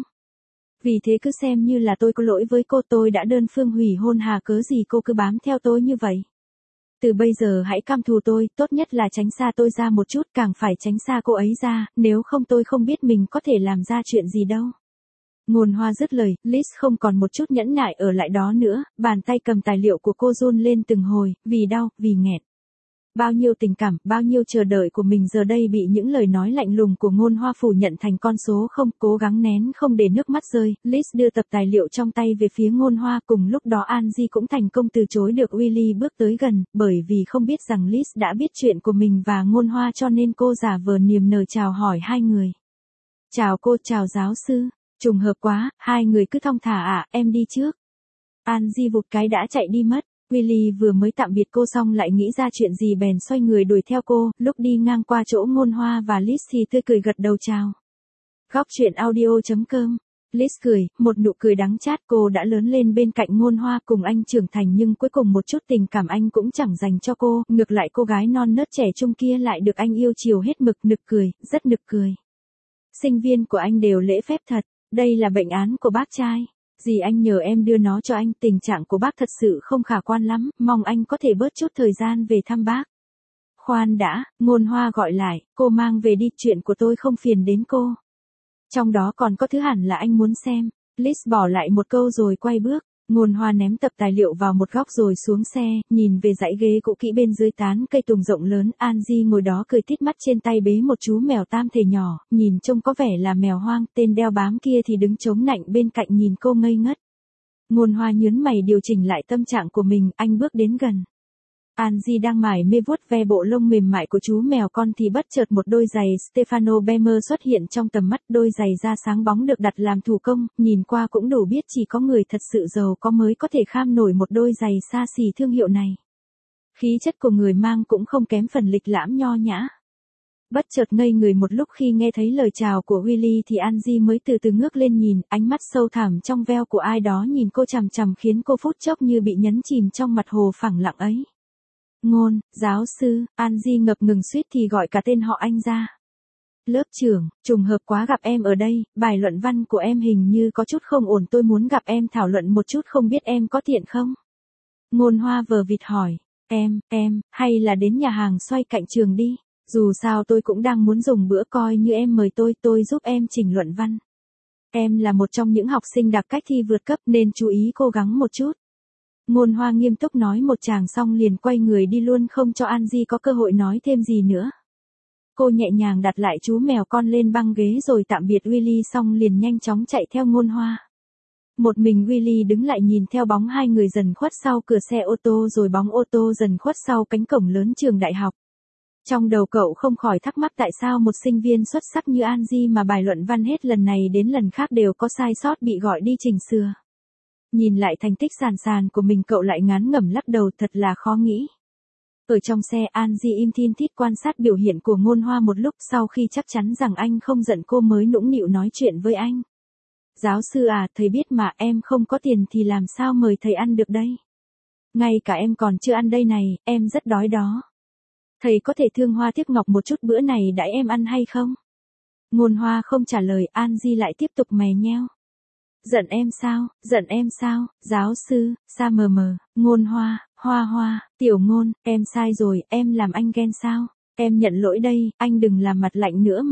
Vì thế cứ xem như là tôi có lỗi với cô, tôi đã đơn phương hủy hôn hà cớ gì cô cứ bám theo tôi như vậy. Từ bây giờ hãy cam thù tôi, tốt nhất là tránh xa tôi ra một chút, càng phải tránh xa cô ấy ra, nếu không tôi không biết mình có thể làm ra chuyện gì đâu. Ngôn Hoa dứt lời, Liz không còn một chút nhẫn nại ở lại đó nữa, bàn tay cầm tài liệu của cô run lên từng hồi, vì đau, vì nghẹt. Bao nhiêu tình cảm, bao nhiêu chờ đợi của mình giờ đây bị những lời nói lạnh lùng của Ngôn Hoa phủ nhận thành con số không, cố gắng nén không để nước mắt rơi, Liz đưa tập tài liệu trong tay về phía Ngôn Hoa, cùng lúc đó Angie cũng thành công từ chối được Willy bước tới gần, bởi vì không biết rằng Liz đã biết chuyện của mình và Ngôn Hoa cho nên cô giả vờ niềm nở chào hỏi hai người. Chào cô, chào giáo sư, trùng hợp quá, hai người cứ thong thả ạ, em đi trước. Angie vụt cái đã chạy đi mất. Willy vừa mới tạm biệt cô xong lại nghĩ ra chuyện gì bèn xoay người đuổi theo cô, lúc đi ngang qua chỗ Ngôn Hoa và Liz thì tươi cười gật đầu chào. Góc truyện audio.com Liz cười, một nụ cười đắng chát. Cô đã lớn lên bên cạnh Ngôn Hoa, cùng anh trưởng thành nhưng cuối cùng một chút tình cảm anh cũng chẳng dành cho cô, ngược lại cô gái non nớt trẻ trung kia lại được anh yêu chiều hết mực. Nực cười, rất nực cười. Sinh viên của anh đều lễ phép thật, đây là bệnh án của bác trai. Dì anh nhờ em đưa nó cho anh, tình trạng của bác thật sự không khả quan lắm, mong anh có thể bớt chút thời gian về thăm bác. Khoan đã, Ngôn Hoa gọi lại, cô mang về đi, chuyện của tôi không phiền đến cô. Trong đó còn có thứ hẳn là anh muốn xem. Liz bỏ lại một câu rồi quay bước. Ngôn Hoa ném tập tài liệu vào một góc rồi xuống xe, nhìn về dãy ghế cũ kỹ bên dưới tán cây tùng rộng lớn. Angie ngồi đó cười tít mắt, trên tay bế một chú mèo tam thể nhỏ, nhìn trông có vẻ là mèo hoang. Tên đeo bám kia thì đứng chống nạnh bên cạnh nhìn cô ngây ngất. Ngôn Hoa nhướng mày điều chỉnh lại tâm trạng của mình, anh bước đến gần. Angie đang mải mê vuốt ve bộ lông mềm mại của chú mèo con thì bất chợt một đôi giày Stefano Bemer xuất hiện trong tầm mắt. Đôi giày da sáng bóng được đặt làm thủ công, nhìn qua cũng đủ biết chỉ có người thật sự giàu có mới có thể kham nổi một đôi giày xa xỉ thương hiệu này. Khí chất của người mang cũng không kém phần lịch lãm nho nhã. Bất chợt ngây người một lúc khi nghe thấy lời chào của Willy thì Angie mới từ từ ngước lên nhìn, ánh mắt sâu thẳm trong veo của ai đó nhìn cô chằm chằm khiến cô phút chốc như bị nhấn chìm trong mặt hồ phẳng lặng ấy. Ngôn, giáo sư. Angie ngập ngừng suýt thì gọi cả tên họ anh ra. Lớp trưởng, trùng hợp quá gặp em ở đây, bài luận văn của em hình như có chút không ổn, tôi muốn gặp em thảo luận một chút, không biết em có tiện không? Ngôn Hoa vờ vịt hỏi, hay là đến nhà hàng xoay cạnh trường đi, dù sao tôi cũng đang muốn dùng bữa, coi như em mời tôi giúp em chỉnh luận văn. Em là một trong những học sinh đặc cách thi vượt cấp nên chú ý cố gắng một chút. Ngôn Hoa nghiêm túc nói một tràng xong liền quay người đi luôn, không cho Angie có cơ hội nói thêm gì nữa. Cô nhẹ nhàng đặt lại chú mèo con lên băng ghế rồi tạm biệt Willy xong liền nhanh chóng chạy theo Ngôn Hoa. Một mình Willy đứng lại nhìn theo bóng hai người dần khuất sau cửa xe ô tô rồi bóng ô tô dần khuất sau cánh cổng lớn trường đại học. Trong đầu cậu không khỏi thắc mắc tại sao một sinh viên xuất sắc như Angie mà bài luận văn hết lần này đến lần khác đều có sai sót, bị gọi đi chỉnh sửa. Nhìn lại thành tích sàn của mình cậu lại ngán ngẩm lắc đầu, thật là khó nghĩ. Ở trong xe Angie im thin thít quan sát biểu hiện của Ngôn Hoa một lúc, sau khi chắc chắn rằng anh không giận cô mới nũng nịu nói chuyện với anh. Giáo sư à, thầy biết mà, em không có tiền thì làm sao mời thầy ăn được đây? Ngay cả em còn chưa ăn đây này, em rất đói đó. Thầy có thể thương Hoa tiếc ngọc một chút, bữa này đãi em ăn hay không? Ngôn Hoa không trả lời, Angie lại tiếp tục mè nheo. Giận em sao, giáo sư, sa mờ mờ. Ngôn Hoa, Hoa, tiểu Ngôn, em sai rồi, em làm anh ghen sao? Em nhận lỗi đây, anh đừng làm mặt lạnh nữa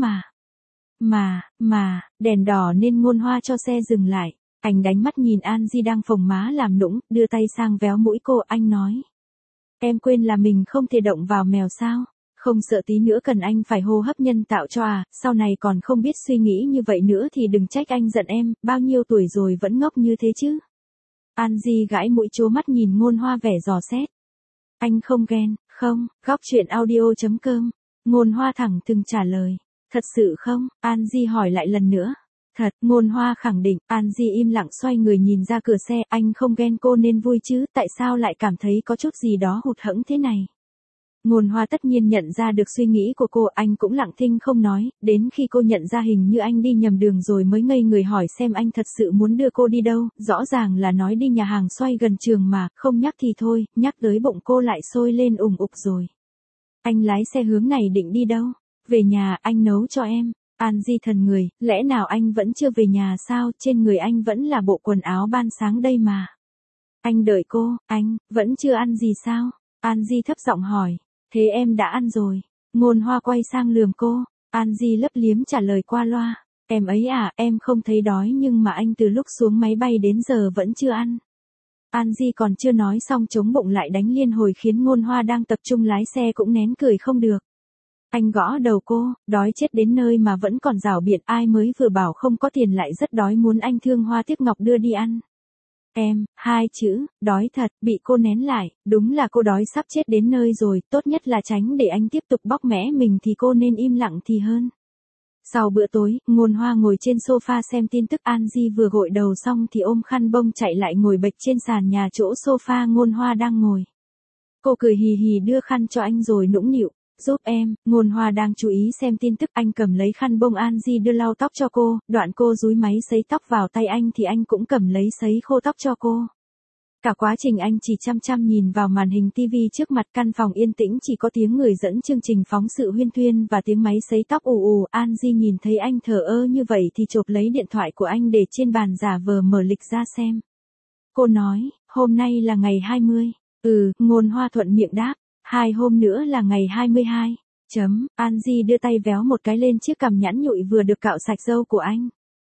mà, đèn đỏ nên Ngôn Hoa cho xe dừng lại. Anh đánh mắt nhìn Angie đang phồng má làm nũng, đưa tay sang véo mũi cô, anh nói. Em quên là mình không thể động vào mèo sao? Không sợ tí nữa cần anh phải hô hấp nhân tạo cho à, sau này còn không biết suy nghĩ như vậy nữa thì đừng trách anh giận em, bao nhiêu tuổi rồi vẫn ngốc như thế chứ. Angie gãi mũi trố mắt nhìn Ngôn Hoa vẻ dò xét. Anh không ghen, không, góc chuyện audio.com. Ngôn Hoa thẳng thừng trả lời. Thật sự không? Angie hỏi lại lần nữa. Thật, Ngôn Hoa khẳng định. Angie im lặng xoay người nhìn ra cửa xe, anh không ghen cô nên vui chứ, tại sao lại cảm thấy có chút gì đó hụt hẫng thế này? Ngôn Hoa tất nhiên nhận ra được suy nghĩ của cô, anh cũng lặng thinh không nói, đến khi cô nhận ra hình như anh đi nhầm đường rồi mới ngây người hỏi xem anh thật sự muốn đưa cô đi đâu, rõ ràng là nói đi nhà hàng xoay gần trường mà, không nhắc thì thôi, nhắc tới bụng cô lại sôi lên ủng ục rồi. Anh lái xe hướng này định đi đâu? Về nhà, anh nấu cho em. Angie thần người, lẽ nào anh vẫn chưa về nhà sao, trên người anh vẫn là bộ quần áo ban sáng đây mà. Anh đợi cô, anh, vẫn chưa ăn gì sao? Angie thấp giọng hỏi. Thế em đã ăn rồi. Ngôn Hoa quay sang lườm cô. Angie lấp liếm trả lời qua loa. Em ấy à, em không thấy đói nhưng mà anh từ lúc xuống máy bay đến giờ vẫn chưa ăn. Angie còn chưa nói xong chống bụng lại đánh liên hồi khiến Ngôn Hoa đang tập trung lái xe cũng nén cười không được. Anh gõ đầu cô, đói chết đến nơi mà vẫn còn rảo biện, ai mới vừa bảo không có tiền lại rất đói muốn anh thương Hoa tiếc ngọc đưa đi ăn. Em, hai chữ, đói thật, bị cô nén lại, đúng là cô đói sắp chết đến nơi rồi, tốt nhất là tránh để anh tiếp tục bóc mẽ mình thì cô nên im lặng thì hơn. Sau bữa tối, Ngôn Hoa ngồi trên sofa xem tin tức, Angie vừa gội đầu xong thì ôm khăn bông chạy lại ngồi bệt trên sàn nhà chỗ sofa Ngôn Hoa đang ngồi. Cô cười hì hì đưa khăn cho anh rồi nũng nịu, giúp em, Ngôn Hoa đang chú ý xem tin tức, anh cầm lấy khăn bông An Di đưa lau tóc cho cô, đoạn cô dúi máy sấy tóc vào tay anh thì anh cũng cầm lấy sấy khô tóc cho cô. Cả quá trình anh chỉ chăm chăm nhìn vào màn hình TV trước mặt, căn phòng yên tĩnh chỉ có tiếng người dẫn chương trình phóng sự huyên thuyên và tiếng máy sấy tóc ù ù. An Di nhìn thấy anh thờ ơ như vậy thì chộp lấy điện thoại của anh để trên bàn giả vờ mở lịch ra xem. Cô nói, hôm nay là ngày 20. Ngôn Hoa thuận miệng đáp, 2 hôm nữa là ngày 22. An Di đưa tay véo một cái lên chiếc cằm nhẵn nhụi vừa được cạo sạch râu của anh.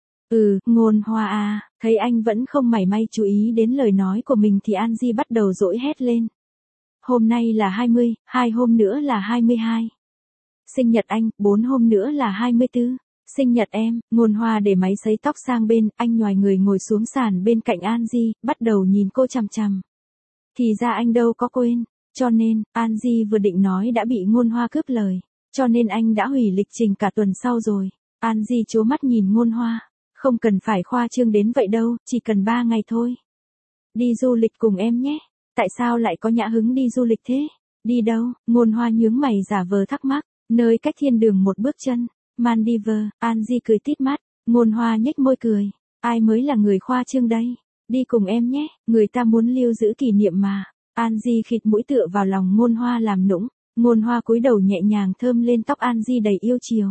Ngôn Hoa à, thấy anh vẫn không mảy may chú ý đến lời nói của mình thì An Di bắt đầu dỗi hét lên. Hôm nay là 20, 2 hôm nữa là 22. Sinh nhật anh, 4 hôm nữa là 24. Sinh nhật em. Ngôn Hoa để máy sấy tóc sang bên, anh nhoài người ngồi xuống sàn bên cạnh An Di, bắt đầu nhìn cô chằm chằm. Thì ra anh đâu có quên, cho nên, An Di vừa định nói đã bị Ngôn Hoa cướp lời, cho nên anh đã hủy lịch trình cả tuần sau rồi. An Di trố mắt nhìn Ngôn Hoa. Không cần phải khoa trương đến vậy đâu, chỉ cần 3 ngày thôi. Đi du lịch cùng em nhé. Tại sao lại có nhã hứng đi du lịch thế? Đi đâu? Ngôn Hoa nhướng mày giả vờ thắc mắc. Nơi cách thiên đường một bước chân. Maldives. An Di cười tít mắt. Ngôn Hoa nhếch môi cười. Ai mới là người khoa trương đây? Đi cùng em nhé, người ta muốn lưu giữ kỷ niệm mà. An Di khịt mũi tựa vào lòng Ngôn Hoa làm nũng. Ngôn Hoa cúi đầu nhẹ nhàng thơm lên tóc An Di đầy yêu chiều.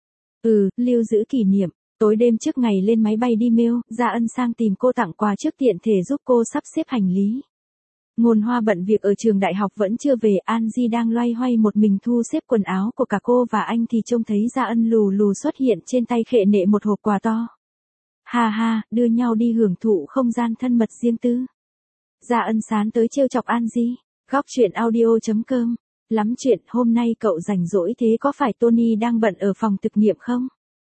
Lưu giữ kỷ niệm. Tối đêm trước ngày lên máy bay đi Mail, Gia Ân sang tìm cô tặng quà trước tiện thể giúp cô sắp xếp hành lý. Ngôn Hoa bận việc ở trường đại học vẫn chưa về, An Di đang loay hoay một mình thu xếp quần áo của cả cô và anh thì trông thấy Gia Ân lù lù xuất hiện trên tay khệ nệ một hộp quà to. Ha ha, đưa nhau đi hưởng thụ không gian thân mật riêng tư. Gia Ân sán tới trêu chọc An Di. Góc truyện audio.com. Lắm chuyện, hôm nay cậu rảnh rỗi thế có phải Tony đang bận ở phòng thực nghiệm không?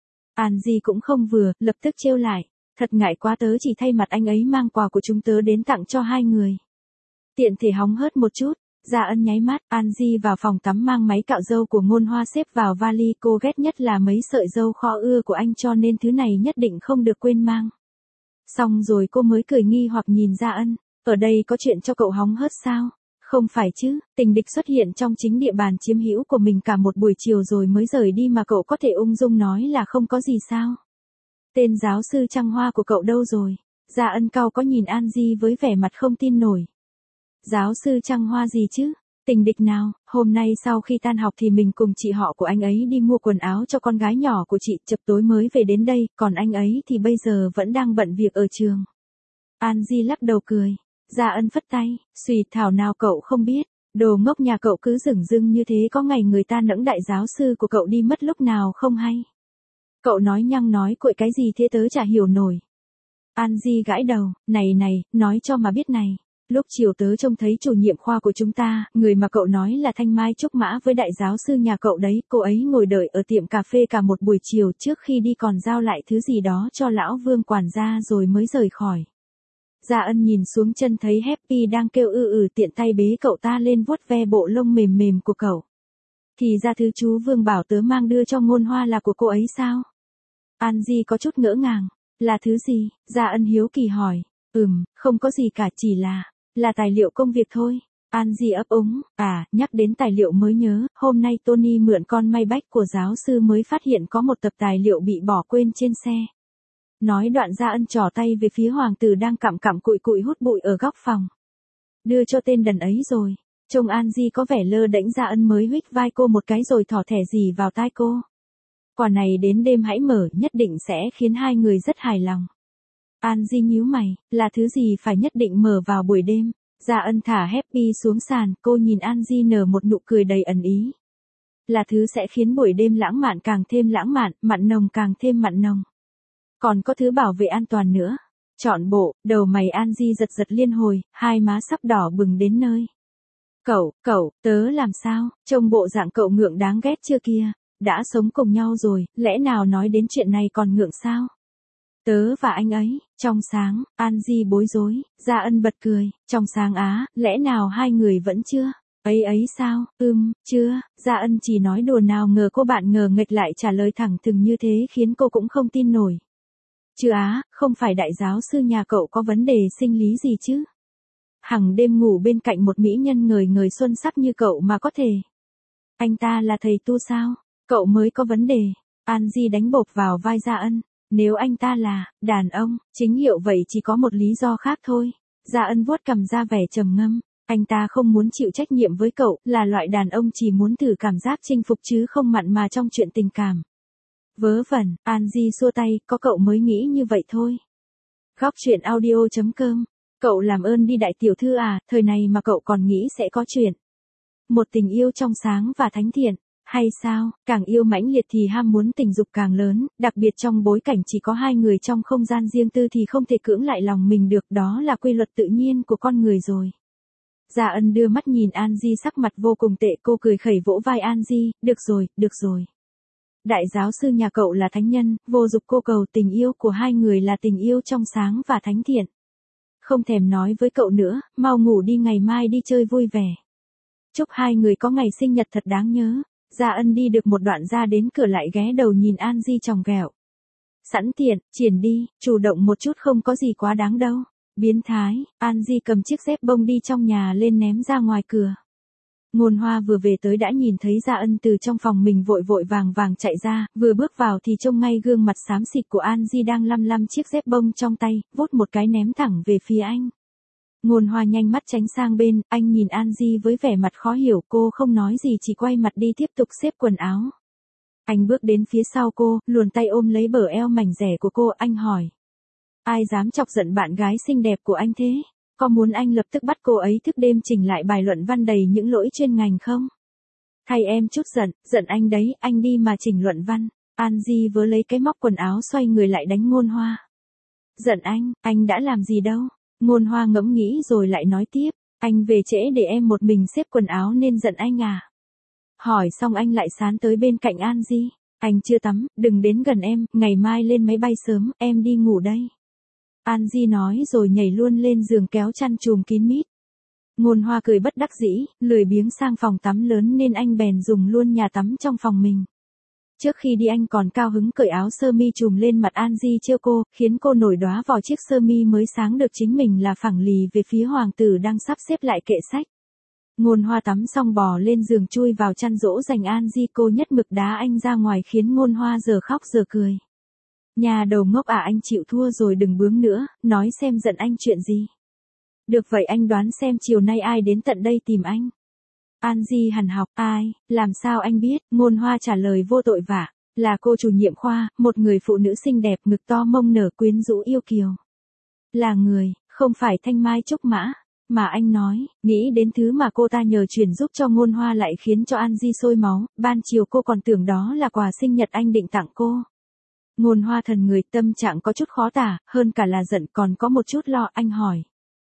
An Di cũng không vừa, lập tức trêu lại. Thật ngại quá, tớ chỉ thay mặt anh ấy mang quà của chúng tớ đến tặng cho 2 người. Tiện thể hóng hớt một chút. Gia Ân nháy mắt. An Di vào phòng tắm mang máy cạo râu của Ngôn Hoa xếp vào vali. Cô ghét nhất là mấy sợi râu kho ưa của anh cho nên thứ này nhất định không được quên mang. Xong rồi cô mới cười nghi hoặc nhìn Gia Ân. Ở đây có chuyện cho cậu hóng hớt sao? Không phải chứ, tình địch xuất hiện trong chính địa bàn chiếm hữu của mình cả một buổi chiều rồi mới rời đi mà cậu có thể ung dung nói là không có gì sao? Tên giáo sư trăng hoa của cậu đâu rồi? Gia Ân cau có nhìn An Di với vẻ mặt không tin nổi. Giáo sư trăng hoa gì chứ? Tình địch nào? Hôm nay sau khi tan học thì mình cùng chị họ của anh ấy đi mua quần áo cho con gái nhỏ của chị, chập tối mới về đến đây, còn anh ấy thì bây giờ vẫn đang bận việc ở trường. An Di lắc đầu cười. Gia Ân phất tay, suy thảo nào cậu không biết, đồ ngốc nhà cậu cứ dửng dưng như thế có ngày người ta nẫng đại giáo sư của cậu đi mất lúc nào không hay. Cậu nói nhăng nói cuội cái gì thế tớ chả hiểu nổi. An Di gãi đầu, này, nói cho mà biết này. Lúc chiều tớ trông thấy chủ nhiệm khoa của chúng ta, người mà cậu nói là Thanh Mai Trúc Mã với đại giáo sư nhà cậu đấy, cô ấy ngồi đợi ở tiệm cà phê cả một buổi chiều, trước khi đi còn giao lại thứ gì đó cho lão Vương quản gia rồi mới rời khỏi. Gia Ân nhìn xuống chân thấy Happy đang kêu tiện tay bế cậu ta lên vuốt ve bộ lông mềm mềm của cậu. Thì ra thứ chú Vương bảo tớ mang đưa cho Ngôn Hoa là của cô ấy sao? An Di có chút ngỡ ngàng. Là thứ gì? Gia Ân hiếu kỳ hỏi. Không có gì cả, chỉ là tài liệu công việc thôi. An Di ấp úng. Nhắc đến tài liệu mới nhớ, hôm nay Tony mượn con Maybach của giáo sư mới phát hiện có một tập tài liệu bị bỏ quên trên xe. Nói đoạn Gia Ân trỏ tay về phía hoàng tử đang cặm cặm cụi hút bụi ở góc phòng. Đưa cho tên đần ấy rồi. Trông An Di có vẻ lơ đễnh, Gia Ân mới huých vai cô một cái rồi thỏ thẻ gì vào tai cô. Quả này đến đêm hãy mở, nhất định sẽ khiến 2 người rất hài lòng. An Di nhíu mày, là thứ gì phải nhất định mở vào buổi đêm? Gia Ân thả Happy xuống sàn, cô nhìn An Di nở một nụ cười đầy ẩn ý. Là thứ sẽ khiến buổi đêm lãng mạn càng thêm lãng mạn, mặn nồng càng thêm mặn nồng. Còn có thứ bảo vệ an toàn nữa. Chọn bộ, đầu mày An Di giật liên hồi, hai má sắp đỏ bừng đến nơi. Cậu, tớ làm sao? Trông bộ dạng cậu ngượng đáng ghét chưa kia? Đã sống cùng nhau rồi, lẽ nào nói đến chuyện này còn ngượng sao? Tớ và anh ấy, trong sáng, An Di bối rối, Gia Ân bật cười, trong sáng á, lẽ nào 2 người vẫn chưa? Ấy sao? Chưa, Gia Ân chỉ nói đùa, nào ngờ cô bạn ngờ nghệch lại trả lời thẳng thừng như thế khiến cô cũng không tin nổi. Chứ không phải đại giáo sư nhà cậu có vấn đề sinh lý gì chứ? Hằng đêm ngủ bên cạnh một mỹ nhân ngời ngời xuân sắc như cậu mà có thể. Anh ta là thầy tu sao? Cậu mới có vấn đề. An Di đánh bộp vào vai Gia Ân. Nếu anh ta là đàn ông, chính hiệu vậy chỉ có một lý do khác thôi. Gia Ân vuốt cằm ra vẻ trầm ngâm. Anh ta không muốn chịu trách nhiệm với cậu, là loại đàn ông chỉ muốn thử cảm giác chinh phục chứ không mặn mà trong chuyện tình cảm. Vớ vẩn, An Di xua tay, có cậu mới nghĩ như vậy thôi. Góc truyện audio.com. Cậu làm ơn đi đại tiểu thư à, thời này mà cậu còn nghĩ sẽ có chuyện. Một tình yêu trong sáng và thánh thiện, hay sao, càng yêu mãnh liệt thì ham muốn tình dục càng lớn, đặc biệt trong bối cảnh chỉ có hai người trong không gian riêng tư thì không thể cưỡng lại lòng mình được, đó là quy luật tự nhiên của con người rồi. Gia Ân đưa mắt nhìn An Di sắc mặt vô cùng tệ, cô cười khẩy vỗ vai An Di, được rồi. Đại giáo sư nhà cậu là thánh nhân, vô dục cô cầu, tình yêu của hai người là tình yêu trong sáng và thánh thiện. Không thèm nói với cậu nữa, mau ngủ đi, ngày mai đi chơi vui vẻ. Chúc hai người có ngày sinh nhật thật đáng nhớ. Gia Ân đi được một đoạn ra đến cửa lại ghé đầu nhìn An Di chòng ghẹo. Sẵn tiện, triển đi, chủ động một chút không có gì quá đáng đâu. Biến thái, An Di cầm chiếc dép bông đi trong nhà lên ném ra ngoài cửa. Ngôn Hoa vừa về tới đã nhìn thấy Gia Ân từ trong phòng mình vội vàng chạy ra, vừa bước vào thì trông ngay gương mặt xám xịt của An Di đang lăm chiếc dép bông trong tay, vút một cái ném thẳng về phía anh. Ngôn Hoa nhanh mắt tránh sang bên, anh nhìn An Di với vẻ mặt khó hiểu, cô không nói gì chỉ quay mặt đi tiếp tục xếp quần áo. Anh bước đến phía sau cô, luồn tay ôm lấy bờ eo mảnh dẻ của cô, anh hỏi. Ai dám chọc giận bạn gái xinh đẹp của anh thế? Có muốn anh lập tức bắt cô ấy thức đêm chỉnh lại bài luận văn đầy những lỗi chuyên ngành không? Thay em chút giận anh đấy, anh đi mà chỉnh luận văn. An Di vớ lấy cái móc quần áo xoay người lại đánh Ngôn Hoa. Giận anh đã làm gì đâu? Ngôn Hoa ngẫm nghĩ rồi lại nói tiếp, anh về trễ để em một mình xếp quần áo nên giận anh à? Hỏi xong anh lại sán tới bên cạnh An Di, anh chưa tắm, đừng đến gần em, ngày mai lên máy bay sớm, em đi ngủ đây. An Di nói rồi nhảy luôn lên giường kéo chăn chùm kín mít. Ngôn Hoa cười bất đắc dĩ, lười biếng sang phòng tắm lớn nên anh bèn dùng luôn nhà tắm trong phòng mình. Trước khi đi anh còn cao hứng cởi áo sơ mi trùm lên mặt An Di trêu cô, khiến cô nổi đóa vào chiếc sơ mi mới sáng được chính mình là phẳng lì về phía hoàng tử đang sắp xếp lại kệ sách. Ngôn Hoa tắm xong bò lên giường chui vào chăn dỗ dành An Di, cô nhất mực đá anh ra ngoài khiến Ngôn Hoa giờ khóc giờ cười. Nhà đầu ngốc à, anh chịu thua rồi đừng bướng nữa, nói xem giận anh chuyện gì. Được vậy anh đoán xem chiều nay ai đến tận đây tìm anh. An Di hằn học, ai, làm sao anh biết? Ngôn Hoa trả lời vô tội vạ, là cô chủ nhiệm khoa, một người phụ nữ xinh đẹp, ngực to mông nở, quyến rũ yêu kiều. Là người, không phải Thanh Mai Trúc Mã, mà anh nói, nghĩ đến thứ mà cô ta nhờ chuyển giúp cho Ngôn Hoa lại khiến cho An Di sôi máu, ban chiều cô còn tưởng đó là quà sinh nhật anh định tặng cô. Ngôn Hoa thần người, tâm trạng có chút khó tả, hơn cả là giận còn có một chút lo, anh hỏi.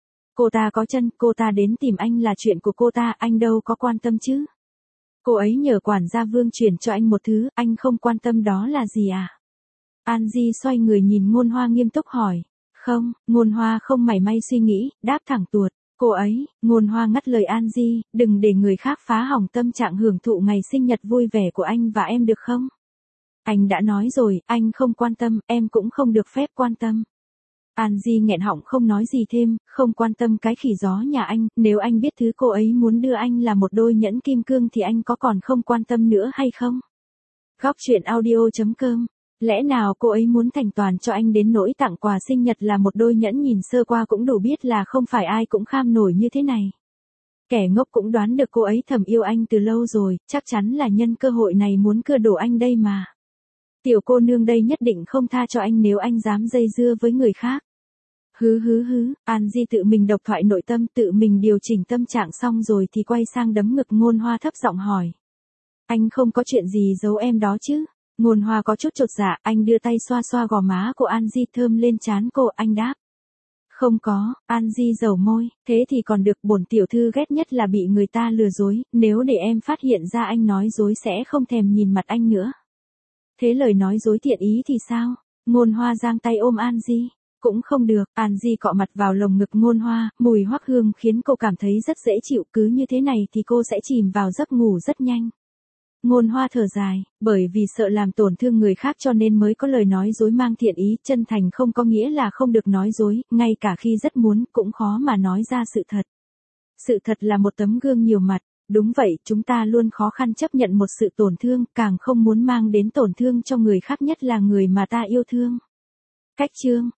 Cô ta có chân, cô ta đến tìm anh là chuyện của cô ta, anh đâu có quan tâm chứ. Cô ấy nhờ quản gia Vương chuyển cho anh một thứ, anh không quan tâm đó là gì à? An Di xoay người nhìn Ngôn Hoa nghiêm túc hỏi. Không, Ngôn Hoa không mảy may suy nghĩ, đáp thẳng tuột. Cô ấy, Ngôn Hoa ngắt lời An Di, đừng để người khác phá hỏng tâm trạng hưởng thụ ngày sinh nhật vui vẻ của anh và em được không? Anh đã nói rồi, anh không quan tâm, em cũng không được phép quan tâm. An Di nghẹn họng không nói gì thêm, không quan tâm cái khỉ gió nhà anh, nếu anh biết thứ cô ấy muốn đưa anh là một đôi nhẫn kim cương thì anh có còn không quan tâm nữa hay không? Góc truyện audio.com. Lẽ nào cô ấy muốn thành toàn cho anh đến nỗi tặng quà sinh nhật là một đôi nhẫn, nhìn sơ qua cũng đủ biết là không phải ai cũng kham nổi như thế này. Kẻ ngốc cũng đoán được cô ấy thầm yêu anh từ lâu rồi, chắc chắn là nhân cơ hội này muốn cưa đổ anh đây mà. Tiểu cô nương đây nhất định không tha cho anh nếu anh dám dây dưa với người khác. Hứ, An Di tự mình độc thoại nội tâm, tự mình điều chỉnh tâm trạng xong rồi thì quay sang đấm ngực Ngôn Hoa thấp giọng hỏi. Anh không có chuyện gì giấu em đó chứ? Ngôn Hoa có chút chột dạ, anh đưa tay xoa xoa gò má của An Di thơm lên trán cô, anh đáp. Không có, An Di dầu môi, thế thì còn được, bổn tiểu thư ghét nhất là bị người ta lừa dối, nếu để em phát hiện ra anh nói dối sẽ không thèm nhìn mặt anh nữa. Thế lời nói dối thiện ý thì sao? Ngôn Hoa giang tay ôm An Di. Cũng không được, An Di cọ mặt vào lồng ngực Ngôn Hoa, mùi hoắc hương khiến cô cảm thấy rất dễ chịu, cứ như thế này thì cô sẽ chìm vào giấc ngủ rất nhanh. Ngôn Hoa thở dài, bởi vì sợ làm tổn thương người khác cho nên mới có lời nói dối mang thiện ý, chân thành không có nghĩa là không được nói dối, ngay cả khi rất muốn cũng khó mà nói ra sự thật. Sự thật là một tấm gương nhiều mặt, Đúng vậy, chúng ta luôn khó khăn chấp nhận một sự tổn thương, càng không muốn mang đến tổn thương cho người khác, nhất là người mà ta yêu thương. Cách chương